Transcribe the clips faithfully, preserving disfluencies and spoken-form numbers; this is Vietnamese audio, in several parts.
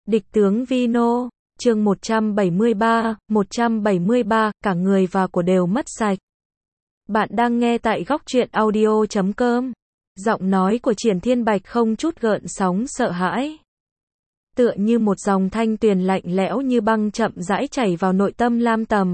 Địch tướng Vino, chương một trăm bảy mươi ba, một trăm bảy mươi ba, cả người và của đều mất sạch. Bạn đang nghe tại góc truyện audio chấm com. Giọng nói của Triển Thiên Bạch không chút gợn sóng sợ hãi. Tựa như một dòng thanh tuyền lạnh lẽo như băng chậm rãi chảy vào nội tâm Lam Tầm.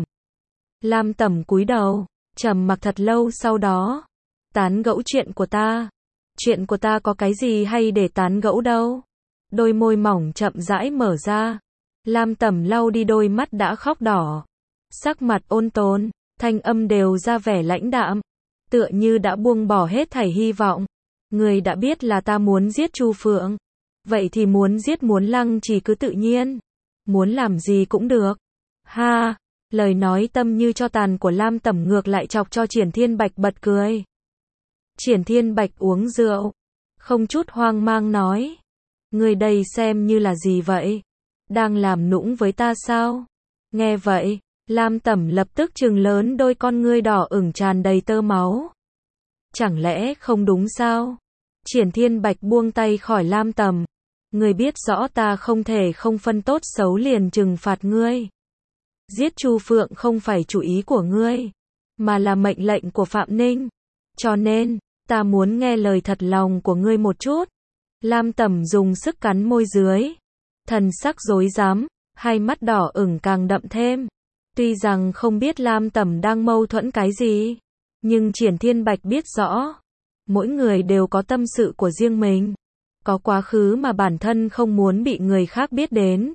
Lam Tầm cúi đầu, trầm mặc thật lâu sau đó. Tán gẫu chuyện của ta. Chuyện của ta có cái gì hay để tán gẫu đâu. Đôi môi mỏng chậm rãi mở ra. Lam Tầm lau đi đôi mắt đã khóc đỏ. Sắc mặt ôn tồn, thanh âm đều ra vẻ lãnh đạm. Tựa như đã buông bỏ hết thảy hy vọng. Người đã biết là ta muốn giết Chu Phượng. Vậy thì muốn giết muốn lăng chỉ cứ tự nhiên. Muốn làm gì cũng được. Ha, lời nói tâm như cho tàn của Lam Tầm ngược lại chọc cho Triển Thiên Bạch bật cười. Triển Thiên Bạch uống rượu. Không chút hoang mang nói. Người đây xem như là gì vậy? Đang làm nũng với ta sao? Nghe vậy, Lam Tầm lập tức trừng lớn đôi con ngươi đỏ ửng tràn đầy tơ máu. Chẳng lẽ không đúng sao? Triển Thiên Bạch buông tay khỏi Lam Tầm. Ngươi biết rõ ta không thể không phân tốt xấu liền trừng phạt ngươi. Giết Chu Phượng không phải chủ ý của ngươi, mà là mệnh lệnh của Phạm Ninh. Cho nên, ta muốn nghe lời thật lòng của ngươi một chút. Lam Tầm dùng sức cắn môi dưới. Thần sắc rối rắm, hai mắt đỏ ửng càng đậm thêm. Tuy rằng không biết Lam Tầm đang mâu thuẫn cái gì, nhưng Triển Thiên Bạch biết rõ. Mỗi người đều có tâm sự của riêng mình. Có quá khứ mà bản thân không muốn bị người khác biết đến.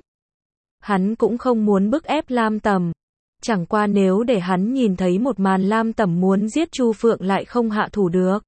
Hắn cũng không muốn bức ép Lam Tầm. Chẳng qua nếu để hắn nhìn thấy một màn Lam Tầm muốn giết Chu Phượng lại không hạ thủ được.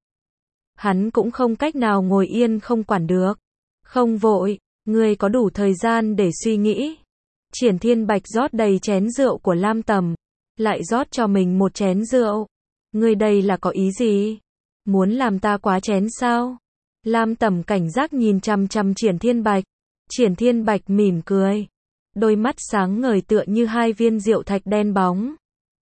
Hắn cũng không cách nào ngồi yên không quản được. Không vội, ngươi có đủ thời gian để suy nghĩ. Triển Thiên Bạch rót đầy chén rượu của Lam Tầm. Lại rót cho mình một chén rượu. Ngươi đây là có ý gì? Muốn làm ta quá chén sao? Lam Tầm cảnh giác nhìn chằm chằm Triển Thiên Bạch. Triển Thiên Bạch mỉm cười. Đôi mắt sáng ngời tựa như hai viên rượu thạch đen bóng.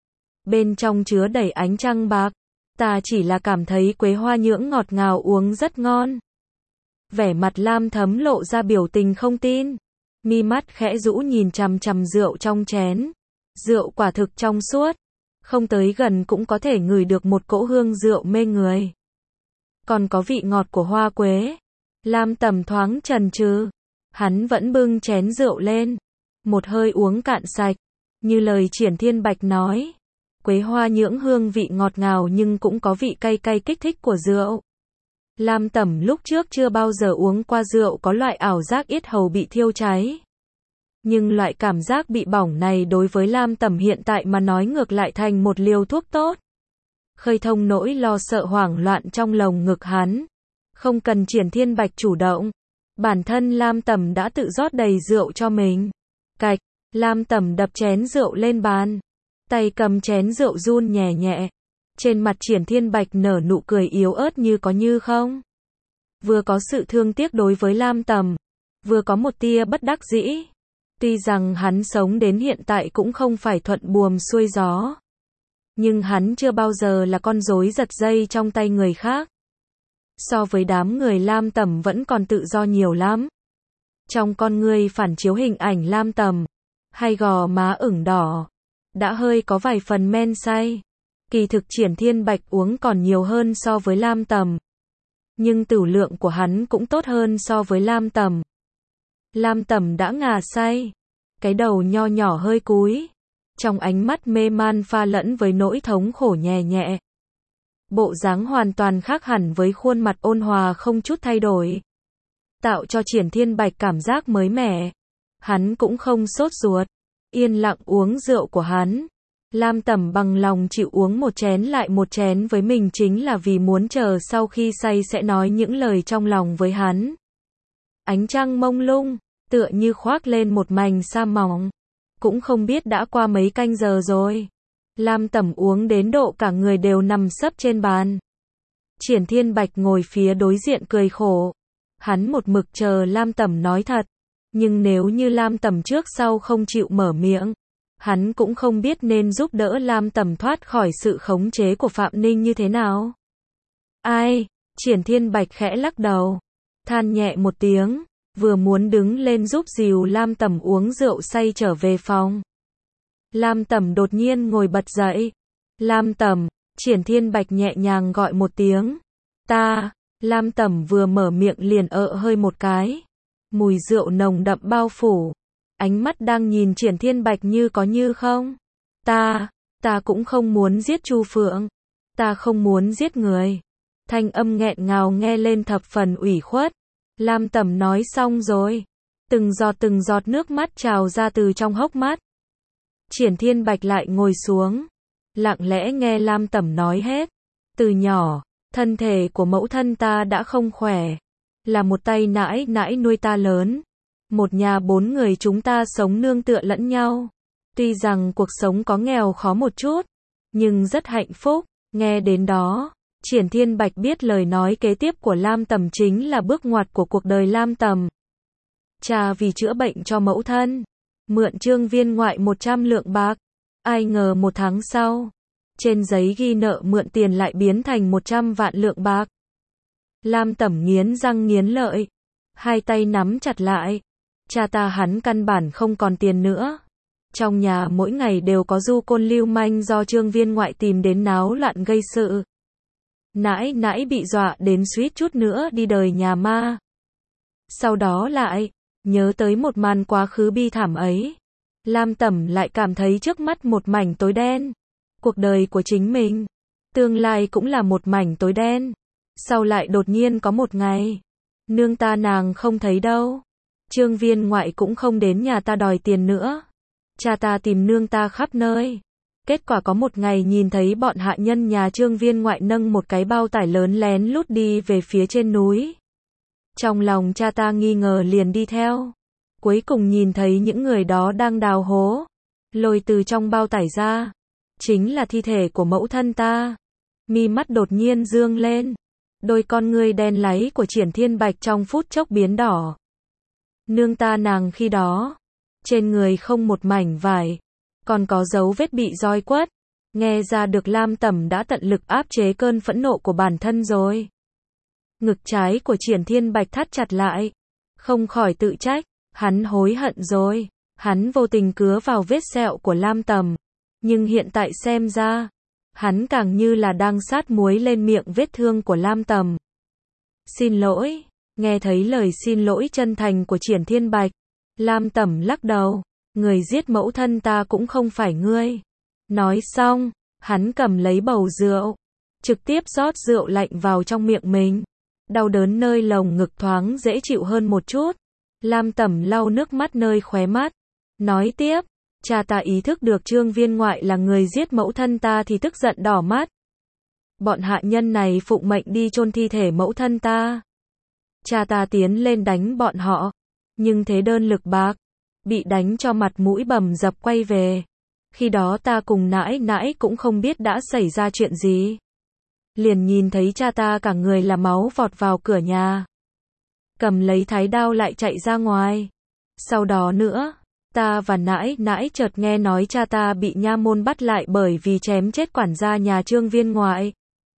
Bên trong chứa đầy ánh trăng bạc. Ta chỉ là cảm thấy quế hoa nhưỡng ngọt ngào uống rất ngon. Vẻ mặt Lam Thấm lộ ra biểu tình không tin. Mi mắt khẽ rũ nhìn chằm chằm rượu trong chén. Rượu quả thực trong suốt. Không tới gần cũng có thể ngửi được một cỗ hương rượu mê người. Còn có vị ngọt của hoa quế. Lam Tầm thoáng chần chừ. Hắn vẫn bưng chén rượu lên. Một hơi uống cạn sạch. Như lời Triển Thiên Bạch nói. Quế hoa nhưỡng hương vị ngọt ngào nhưng cũng có vị cay cay kích thích của rượu. Lam Tầm lúc trước chưa bao giờ uống qua rượu có loại ảo giác yết hầu bị thiêu cháy. Nhưng loại cảm giác bị bỏng này đối với Lam Tầm hiện tại mà nói ngược lại thành một liều thuốc tốt. Khơi thông nỗi lo sợ hoảng loạn trong lồng ngực hắn. Không cần Triển Thiên Bạch chủ động. Bản thân Lam Tầm đã tự rót đầy rượu cho mình. Cạch, Lam Tầm đập chén rượu lên bàn. Tay cầm chén rượu run nhẹ nhẹ. Trên mặt Triển Thiên Bạch nở nụ cười yếu ớt như có như không. Vừa có sự thương tiếc đối với Lam Tầm. Vừa có một tia bất đắc dĩ. Tuy rằng hắn sống đến hiện tại cũng không phải thuận buồm xuôi gió. Nhưng hắn chưa bao giờ là con rối giật dây trong tay người khác. So với đám người Lam Tầm vẫn còn tự do nhiều lắm. Trong con ngươi phản chiếu hình ảnh Lam Tầm. Hai gò má ửng đỏ. Đã hơi có vài phần men say. Kỳ thực Triển Thiên Bạch uống còn nhiều hơn so với Lam Tầm. Nhưng tửu lượng của hắn cũng tốt hơn so với Lam Tầm. Lam Tầm đã ngà say. Cái đầu nho nhỏ hơi cúi. Trong ánh mắt mê man pha lẫn với nỗi thống khổ nhẹ nhẹ. Bộ dáng hoàn toàn khác hẳn với khuôn mặt ôn hòa không chút thay đổi. Tạo cho Triển Thiên Bạch cảm giác mới mẻ. Hắn cũng không sốt ruột. Yên lặng uống rượu của hắn. Lam Tầm bằng lòng chịu uống một chén lại một chén với mình chính là vì muốn chờ sau khi say sẽ nói những lời trong lòng với hắn. Ánh trăng mông lung, tựa như khoác lên một mành sa mỏng. Cũng không biết đã qua mấy canh giờ rồi. Lam Tầm uống đến độ cả người đều nằm sấp trên bàn. Triển Thiên Bạch ngồi phía đối diện cười khổ. Hắn một mực chờ Lam Tầm nói thật. Nhưng nếu như Lam Tầm trước sau không chịu mở miệng, hắn cũng không biết nên giúp đỡ Lam Tầm thoát khỏi sự khống chế của Phạm Ninh như thế nào. Ai? Triển Thiên Bạch khẽ lắc đầu. Than nhẹ một tiếng. vừa muốn đứng lên giúp dìu Lam Tầm uống rượu say trở về phòng. Lam Tầm đột nhiên ngồi bật dậy. Lam Tầm, Triển Thiên Bạch nhẹ nhàng gọi một tiếng. Ta, Lam Tầm vừa mở miệng liền ợ hơi một cái. Mùi rượu nồng đậm bao phủ. Ánh mắt đang nhìn Triển Thiên Bạch như có như không. Ta, ta cũng không muốn giết Chu Phượng. Ta không muốn giết người. Thanh âm nghẹn ngào nghe lên thập phần ủy khuất. Lam Tầm nói xong rồi. Từng giọt từng giọt nước mắt trào ra từ trong hốc mắt. Triển Thiên Bạch lại ngồi xuống. Lặng lẽ nghe Lam Tầm nói hết. Từ nhỏ, thân thể của mẫu thân ta đã không khỏe. Là một tay nãi nãi nuôi ta lớn. Một nhà bốn người chúng ta sống nương tựa lẫn nhau. Tuy rằng cuộc sống có nghèo khó một chút, nhưng rất hạnh phúc. Nghe đến đó, Triển Thiên Bạch biết lời nói kế tiếp của Lam Tầm chính là bước ngoặt của cuộc đời Lam Tầm. Cha vì chữa bệnh cho mẫu thân, mượn Trương Viên Ngoại một trăm lượng bạc. Ai ngờ một tháng sau, trên giấy ghi nợ mượn tiền lại biến thành một trăm vạn lượng bạc. Lam Tầm nghiến răng nghiến lợi, hai tay nắm chặt lại. Cha ta hắn căn bản không còn tiền nữa. Trong nhà mỗi ngày đều có du côn lưu manh do Trương Viên Ngoại tìm đến náo loạn gây sự. Nãi nãi bị dọa đến suýt chút nữa đi đời nhà ma. Sau đó lại, nhớ tới một màn quá khứ bi thảm ấy. Lam Tầm lại cảm thấy trước mắt một mảnh tối đen. Cuộc đời của chính mình, tương lai cũng là một mảnh tối đen. Sau lại đột nhiên có một ngày, nương ta nàng không thấy đâu. Trương Viên Ngoại cũng không đến nhà ta đòi tiền nữa. Cha ta tìm nương ta khắp nơi. Kết quả có một ngày nhìn thấy bọn hạ nhân nhà Trương Viên Ngoại nâng một cái bao tải lớn lén lút đi về phía trên núi. Trong lòng cha ta nghi ngờ liền đi theo. Cuối cùng nhìn thấy những người đó đang đào hố. Lôi từ trong bao tải ra. Chính là thi thể của mẫu thân ta. Mi mắt đột nhiên dương lên. Đôi con ngươi đen láy của Triển Thiên Bạch trong phút chốc biến đỏ. Nương ta nàng khi đó, trên người không một mảnh vải, còn có dấu vết bị roi quất. Nghe ra được Lam Tầm đã tận lực áp chế cơn phẫn nộ của bản thân rồi. Ngực trái của Triển Thiên Bạch thắt chặt lại, không khỏi tự trách, hắn hối hận rồi, hắn vô tình cứa vào vết sẹo của Lam Tầm, nhưng hiện tại xem ra, hắn càng như là đang sát muối lên miệng vết thương của Lam Tầm. Xin lỗi. Nghe thấy lời xin lỗi chân thành của Triển Thiên Bạch, Lam Tầm lắc đầu, người giết mẫu thân ta cũng không phải ngươi. Nói xong, hắn cầm lấy bầu rượu, trực tiếp rót rượu lạnh vào trong miệng mình. Đau đớn nơi lồng ngực thoáng dễ chịu hơn một chút. Lam Tầm lau nước mắt nơi khóe mắt, nói tiếp, cha ta ý thức được Trương Viên Ngoại là người giết mẫu thân ta thì tức giận đỏ mắt. Bọn hạ nhân này phụng mệnh đi chôn thi thể mẫu thân ta. Cha ta tiến lên đánh bọn họ, nhưng thế đơn lực bạc, bị đánh cho mặt mũi bầm dập quay về. Khi đó ta cùng nãi nãi cũng không biết đã xảy ra chuyện gì. Liền nhìn thấy cha ta cả người là máu vọt vào cửa nhà. Cầm lấy thái đao lại chạy ra ngoài. Sau đó nữa, ta và nãi nãi chợt nghe nói cha ta bị nha môn bắt lại bởi vì chém chết quản gia nhà Trương Viên Ngoại.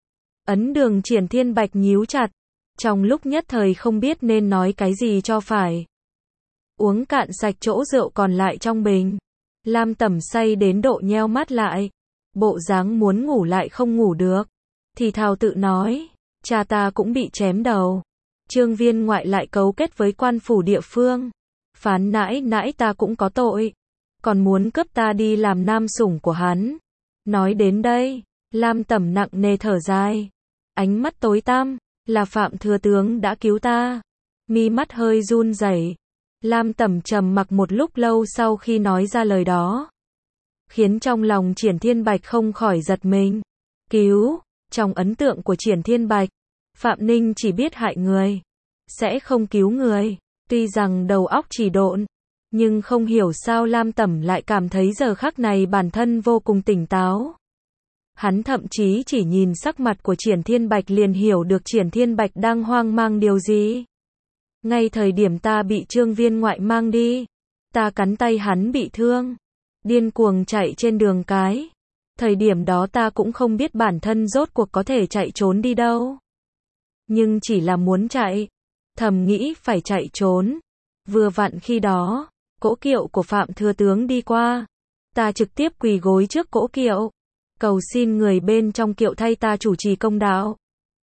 Ấn Đường Triển Thiên Bạch nhíu chặt. Trong lúc nhất thời không biết nên nói cái gì cho phải. Uống cạn sạch chỗ rượu còn lại trong bình. Lam Tầm say đến độ nheo mắt lại. Bộ dáng muốn ngủ lại không ngủ được. Thì thào tự nói, cha ta cũng bị chém đầu. Trương Viên Ngoại lại cấu kết với quan phủ địa phương. Phán nãi nãi ta cũng có tội. Còn muốn cướp ta đi làm nam sủng của hắn. Nói đến đây, Lam Tầm nặng nề thở dài. Ánh mắt tối tăm. Là Phạm Thừa Tướng đã cứu ta. Mi mắt hơi run rẩy. Lam Tầm trầm mặc một lúc lâu sau khi nói ra lời đó. Khiến trong lòng Triển Thiên Bạch không khỏi giật mình. Cứu, trong ấn tượng của Triển Thiên Bạch, Phạm Ninh chỉ biết hại người, sẽ không cứu người. Tuy rằng đầu óc chỉ độn, nhưng không hiểu sao Lam Tầm lại cảm thấy giờ khắc này bản thân vô cùng tỉnh táo. Hắn thậm chí chỉ nhìn sắc mặt của Triển Thiên Bạch liền hiểu được Triển Thiên Bạch đang hoang mang điều gì. Ngay thời điểm ta bị Trương Viên Ngoại mang đi, ta cắn tay hắn bị thương, điên cuồng chạy trên đường cái. Thời điểm đó ta cũng không biết bản thân rốt cuộc có thể chạy trốn đi đâu. Nhưng chỉ là muốn chạy, thầm nghĩ phải chạy trốn. Vừa vặn khi đó, cỗ kiệu của Phạm Thừa Tướng đi qua. Ta trực tiếp quỳ gối trước cỗ kiệu, cầu xin người bên trong kiệu thay ta chủ trì công đạo.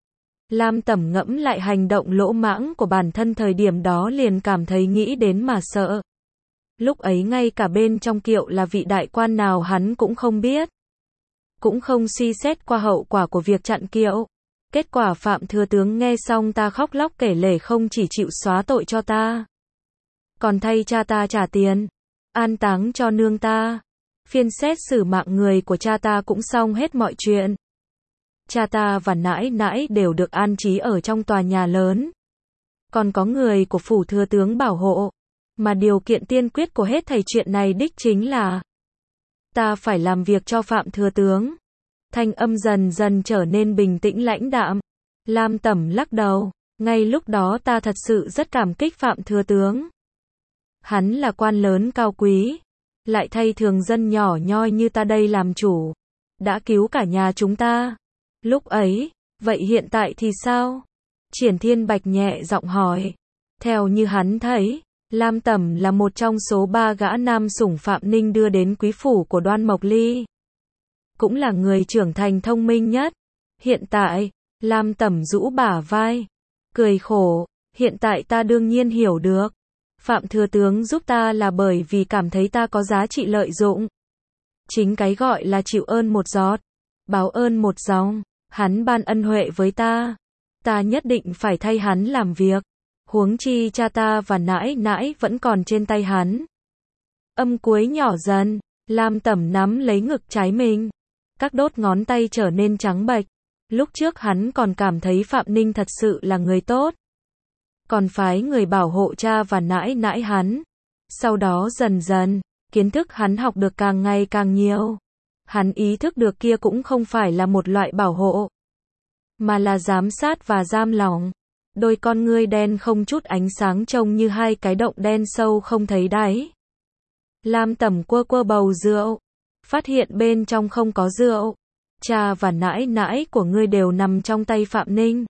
Lam Tẩm ngẫm lại hành động lỗ mãng của bản thân thời điểm đó liền cảm thấy nghĩ đến mà sợ. Lúc ấy ngay cả bên trong kiệu là vị đại quan nào hắn cũng không biết. Cũng không suy xét qua hậu quả của việc chặn kiệu. Kết quả Phạm Thừa Tướng nghe xong ta khóc lóc kể lể không chỉ chịu xóa tội cho ta, còn thay cha ta trả tiền, an táng cho nương ta. Phiên xét xử mạng người của cha ta cũng xong hết mọi chuyện. Cha ta và nãi nãi đều được an trí ở trong tòa nhà lớn. Còn có người của phủ thừa tướng bảo hộ. Mà điều kiện tiên quyết của hết thảy chuyện này đích chính là ta phải làm việc cho Phạm Thừa Tướng. Thanh âm dần dần trở nên bình tĩnh lãnh đạm. Lam Tẩm lắc đầu. Ngay lúc đó ta thật sự rất cảm kích Phạm Thừa Tướng. Hắn là quan lớn cao quý, lại thay thường dân nhỏ nhoi như ta đây làm chủ, đã cứu cả nhà chúng ta. Lúc ấy, vậy hiện tại thì sao? Triển Thiên Bạch nhẹ giọng hỏi. Theo như hắn thấy, Lam Tẩm là một trong số ba gã nam sủng Phạm Ninh đưa đến quý phủ của Đoan Mộc Ly. Cũng là người trưởng thành thông minh nhất. Hiện tại, Lam Tẩm rũ bả vai, cười khổ. Hiện tại ta đương nhiên hiểu được. Phạm Thừa Tướng giúp ta là bởi vì cảm thấy ta có giá trị lợi dụng. Chính cái gọi là chịu ơn một giọt, báo ơn một dòng. Hắn ban ân huệ với ta, ta nhất định phải thay hắn làm việc. Huống chi cha ta và nãi nãi vẫn còn trên tay hắn. Âm cuối nhỏ dần, Lam Tẩm nắm lấy ngực trái mình. Các đốt ngón tay trở nên trắng bệch. Lúc trước hắn còn cảm thấy Phạm Ninh thật sự là người tốt, còn phái người bảo hộ cha và nãi nãi hắn. Sau đó dần dần, kiến thức hắn học được càng ngày càng nhiều. Hắn ý thức được kia cũng không phải là một loại bảo hộ, mà là giám sát và giam lỏng. Đôi con ngươi đen không chút ánh sáng trông như hai cái động đen sâu không thấy đáy. Lam Tẩm quơ quơ bầu rượu, phát hiện bên trong không có rượu. Cha và nãi nãi của ngươi đều nằm trong tay Phạm Ninh.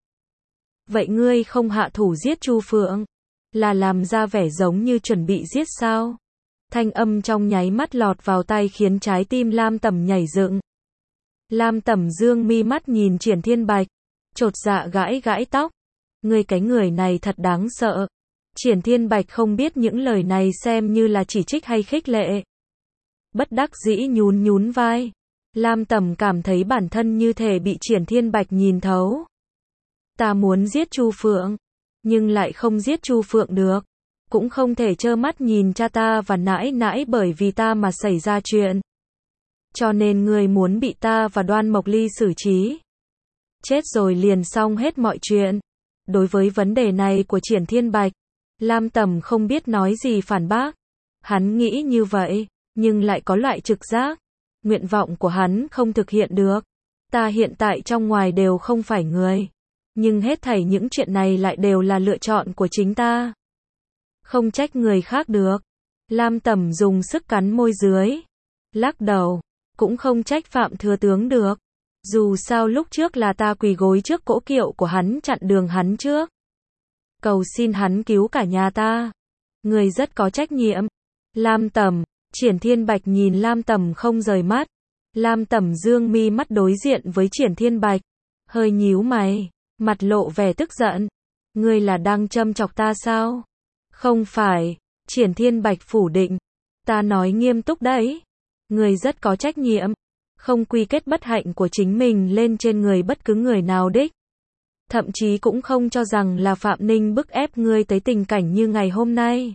Vậy ngươi không hạ thủ giết Chu Phượng, là làm ra vẻ giống như chuẩn bị giết sao? Thanh âm trong nháy mắt lọt vào tai khiến trái tim Lam Tẩm nhảy dựng. Lam Tẩm dương mi mắt nhìn Triển Thiên Bạch, chột dạ gãi gãi tóc. Ngươi cái người này thật đáng sợ. Triển Thiên Bạch không biết những lời này xem như là chỉ trích hay khích lệ. Bất đắc dĩ nhún nhún vai. Lam Tẩm cảm thấy bản thân như thể bị Triển Thiên Bạch nhìn thấu. Ta muốn giết Chu Phượng, nhưng lại không giết Chu Phượng được. Cũng không thể trơ mắt nhìn cha ta và nãi nãi bởi vì ta mà xảy ra chuyện. Cho nên ngươi muốn bị ta và Đoan Mộc Ly xử trí. Chết rồi liền xong hết mọi chuyện. Đối với vấn đề này của Triển Thiên Bạch, Lam Tẩm không biết nói gì phản bác. Hắn nghĩ như vậy, nhưng lại có loại trực giác. Nguyện vọng của hắn không thực hiện được. Ta hiện tại trong ngoài đều không phải người. Nhưng hết thảy những chuyện này lại đều là lựa chọn của chính ta. Không trách người khác được. Lam Tẩm dùng sức cắn môi dưới. Lắc đầu. Cũng không trách Phạm Thừa Tướng được. Dù sao lúc trước là ta quỳ gối trước cỗ kiệu của hắn chặn đường hắn trước. Cầu xin hắn cứu cả nhà ta. Người rất có trách nhiệm. Lam Tẩm. Triển Thiên Bạch nhìn Lam Tẩm không rời mắt. Lam Tẩm dương mi mắt đối diện với Triển Thiên Bạch. Hơi nhíu mày. Mặt lộ vẻ tức giận. Ngươi là đang châm chọc ta sao? Không phải. Triển Thiên Bạch phủ định. Ta nói nghiêm túc đấy. Ngươi rất có trách nhiệm. Không quy kết bất hạnh của chính mình lên trên người bất cứ người nào đích. Thậm chí cũng không cho rằng là Phạm Ninh bức ép ngươi tới tình cảnh như ngày hôm nay.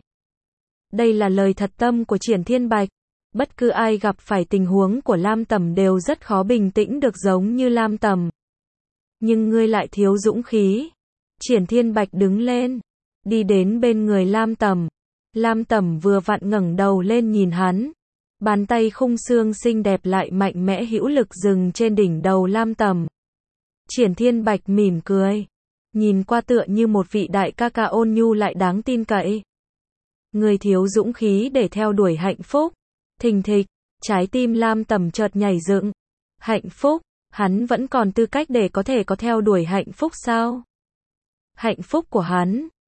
Đây là lời thật tâm của Triển Thiên Bạch. Bất cứ ai gặp phải tình huống của Lam Tẩm đều rất khó bình tĩnh được giống như Lam Tẩm. Nhưng ngươi lại thiếu dũng khí. Triển Thiên Bạch đứng lên, đi đến bên người Lam Tẩm. Lam Tẩm vừa vặn ngẩng đầu lên nhìn hắn. Bàn tay khung xương xinh đẹp lại mạnh mẽ hữu lực dừng trên đỉnh đầu Lam Tẩm. Triển Thiên Bạch mỉm cười, nhìn qua tựa như một vị đại ca ca ôn nhu lại đáng tin cậy. Người thiếu dũng khí để theo đuổi hạnh phúc. Thình thịch, trái tim Lam Tẩm chợt nhảy dựng. Hạnh phúc, hắn vẫn còn tư cách để có thể có theo đuổi hạnh phúc sao? Hạnh phúc của hắn,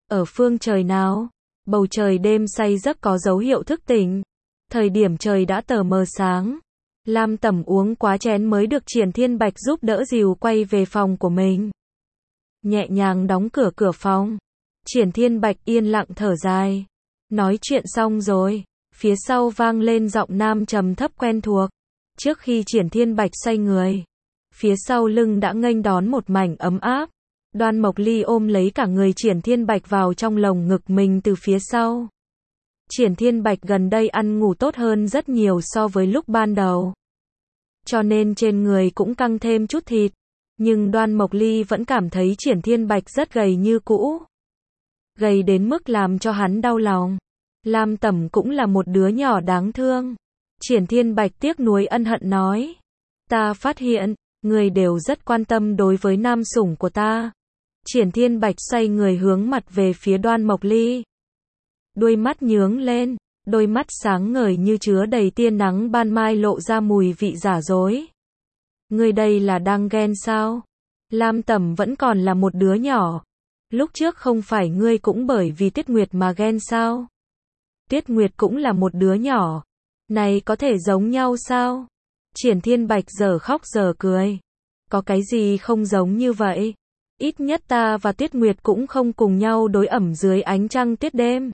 Ở phương trời nào? Bầu trời đêm say giấc có dấu hiệu thức tỉnh. Thời điểm trời đã tờ mờ sáng. Lam Tẩm uống quá chén mới được Triển Thiên Bạch giúp đỡ dìu quay về phòng của mình. Nhẹ nhàng đóng cửa cửa phòng. Triển Thiên Bạch yên lặng thở dài. Nói chuyện xong rồi. Phía sau vang lên giọng nam trầm thấp quen thuộc. Trước khi Triển Thiên Bạch xoay người, phía sau lưng đã nghênh đón một mảnh ấm áp. Đoan Mộc Ly ôm lấy cả người Triển Thiên Bạch vào trong lồng ngực mình từ phía sau. Triển Thiên Bạch gần đây ăn ngủ tốt hơn rất nhiều so với lúc ban đầu. Cho nên trên người cũng căng thêm chút thịt. Nhưng Đoan Mộc Ly vẫn cảm thấy Triển Thiên Bạch rất gầy như cũ. Gầy đến mức làm cho hắn đau lòng. Lam Tẩm cũng là một đứa nhỏ đáng thương. Triển Thiên Bạch tiếc nuối ân hận nói. Ta phát hiện, người đều rất quan tâm đối với nam sủng của ta. Triển Thiên Bạch xoay người hướng mặt về phía Đoan Mộc Ly. Đôi mắt nhướng lên, đôi mắt sáng ngời như chứa đầy tia nắng ban mai lộ ra mùi vị giả dối. Ngươi đây là đang ghen sao? Lam Tẩm vẫn còn là một đứa nhỏ. Lúc trước không phải ngươi cũng bởi vì Tiết Nguyệt mà ghen sao? Tiết Nguyệt cũng là một đứa nhỏ. Này có thể giống nhau sao? Triển Thiên Bạch giờ khóc giờ cười. Có cái gì không giống như vậy? Ít nhất ta và Tiết Nguyệt cũng không cùng nhau đối ẩm dưới ánh trăng tiết đêm.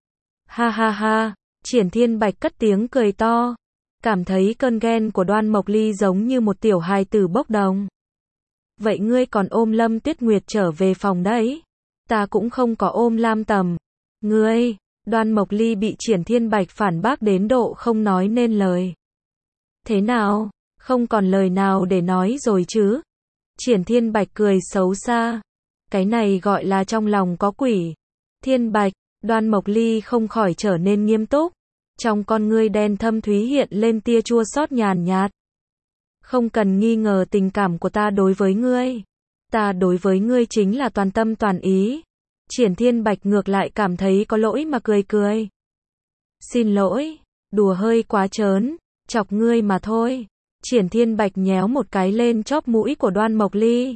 Ha ha ha, Triển Thiên Bạch cất tiếng cười to. Cảm thấy cơn ghen của Đoan Mộc Ly giống như một tiểu hài tử bốc đồng. Vậy ngươi còn ôm Lâm Tiết Nguyệt trở về phòng đấy? Ta cũng không có ôm Lam Tầm. Ngươi, Đoan Mộc Ly bị Triển Thiên Bạch phản bác đến độ không nói nên lời. Thế nào, không còn lời nào để nói rồi chứ? Triển Thiên Bạch cười xấu xa. Cái này gọi là trong lòng có quỷ. Thiên Bạch, Đoan Mộc Ly không khỏi trở nên nghiêm túc. Trong con ngươi đen thâm thúy hiện lên tia chua xót nhàn nhạt. Không cần nghi ngờ tình cảm của ta đối với ngươi. Ta đối với ngươi chính là toàn tâm toàn ý. Triển Thiên Bạch ngược lại cảm thấy có lỗi mà cười cười. Xin lỗi, đùa hơi quá trớn, chọc ngươi mà thôi. Triển Thiên Bạch nhéo một cái lên chóp mũi của Đoan Mộc Ly.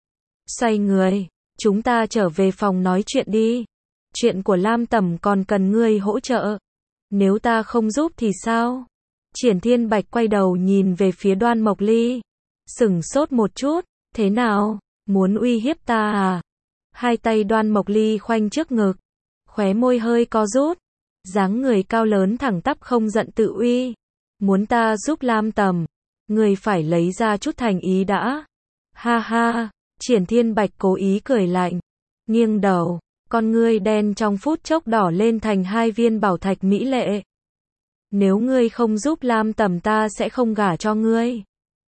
Xoay người, chúng ta trở về phòng nói chuyện đi. Chuyện của Lam Tẩm còn cần ngươi hỗ trợ. Nếu ta không giúp thì sao? Triển Thiên Bạch quay đầu nhìn về phía Đoan Mộc Ly. Sửng sốt một chút, thế nào? Muốn uy hiếp ta à? Hai tay Đoan Mộc Ly khoanh trước ngực. Khóe môi hơi co rút. Dáng người cao lớn thẳng tắp không giận tự uy. Muốn ta giúp Lam Tầm? Người phải lấy ra chút thành ý đã. Ha ha, Triển Thiên Bạch cố ý cười lạnh. Nghiêng đầu, con ngươi đen trong phút chốc đỏ lên thành hai viên bảo thạch mỹ lệ. Nếu ngươi không giúp Lam Tầm ta sẽ không gả cho ngươi.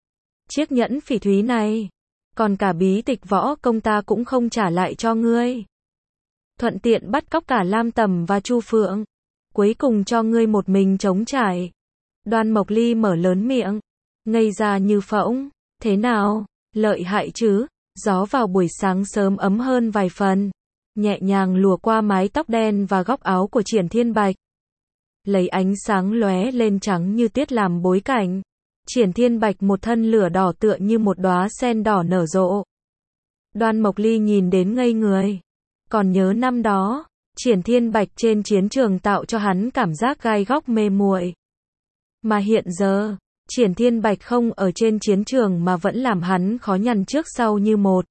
Chiếc nhẫn phỉ thúy này, còn cả bí tịch võ công ta cũng không trả lại cho ngươi. Thuận tiện bắt cóc cả Lam Tầm và Chu Phượng. Cuối cùng cho ngươi một mình chống trải. Đoan Mộc Ly mở lớn miệng. Ngây ra như phỗng. Thế nào? Lợi hại chứ? Gió vào buổi sáng sớm ấm hơn vài phần. Nhẹ nhàng lùa qua mái tóc đen và góc áo của Triển Thiên Bạch. Lấy ánh sáng lóe lên trắng như tiết làm bối cảnh. Triển Thiên Bạch một thân lửa đỏ tựa như một đóa sen đỏ nở rộ. Đoan Mộc Ly nhìn đến ngây người. Còn nhớ năm đó, Triển Thiên Bạch trên chiến trường tạo cho hắn cảm giác gai góc mê muội. Mà hiện giờ, Triển Thiên Bạch không ở trên chiến trường mà vẫn làm hắn khó nhằn trước sau như một.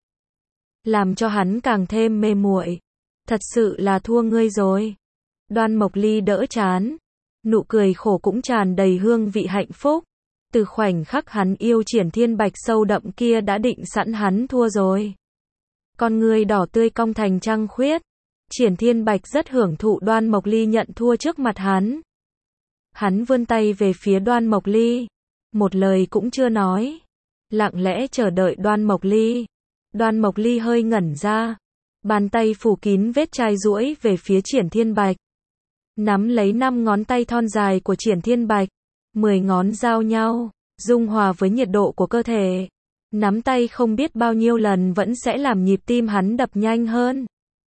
Làm cho hắn càng thêm mê muội. Thật sự là thua ngươi rồi. Đoan Mộc Ly đỡ chán. Nụ cười khổ cũng tràn đầy hương vị hạnh phúc. Từ khoảnh khắc hắn yêu Triển Thiên Bạch sâu đậm kia đã định sẵn hắn thua rồi. Con ngươi đỏ tươi cong thành trăng khuyết. Triển Thiên Bạch rất hưởng thụ Đoan Mộc Ly nhận thua trước mặt hắn. Hắn vươn tay về phía Đoan Mộc Ly. Một lời cũng chưa nói. Lặng lẽ chờ đợi Đoan Mộc Ly. Đoan Mộc Ly hơi ngẩn ra. Bàn tay phủ kín vết chai duỗi về phía Triển Thiên Bạch. Nắm lấy năm ngón tay thon dài của Triển Thiên Bạch. Mười ngón giao nhau, dung hòa với nhiệt độ của cơ thể. Nắm tay không biết bao nhiêu lần vẫn sẽ làm nhịp tim hắn đập nhanh hơn.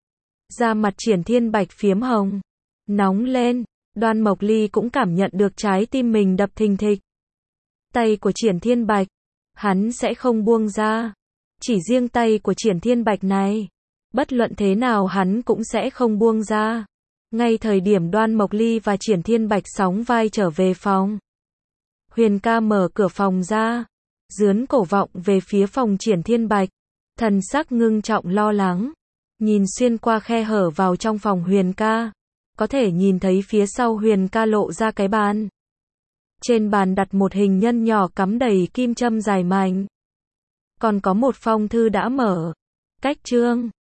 Da mặt Triển Thiên Bạch phiếm hồng. Nóng lên, Đoan Mộc Ly cũng cảm nhận được trái tim mình đập thình thịch. Tay của Triển Thiên Bạch, hắn sẽ không buông ra. Chỉ riêng tay của Triển Thiên Bạch này, Bất luận thế nào hắn cũng sẽ không buông ra. Ngay thời điểm Đoan Mộc Ly và Triển Thiên Bạch sóng vai trở về phòng. Huyền ca mở cửa phòng ra, dướn cổ vọng về phía phòng Triển Thiên Bạch, thần sắc ngưng trọng lo lắng, nhìn xuyên qua khe hở vào trong phòng Huyền ca, có thể nhìn thấy phía sau Huyền ca lộ ra cái bàn. Trên bàn đặt một hình nhân nhỏ cắm đầy kim châm dài mảnh, còn có một phong thư đã mở. Cách chương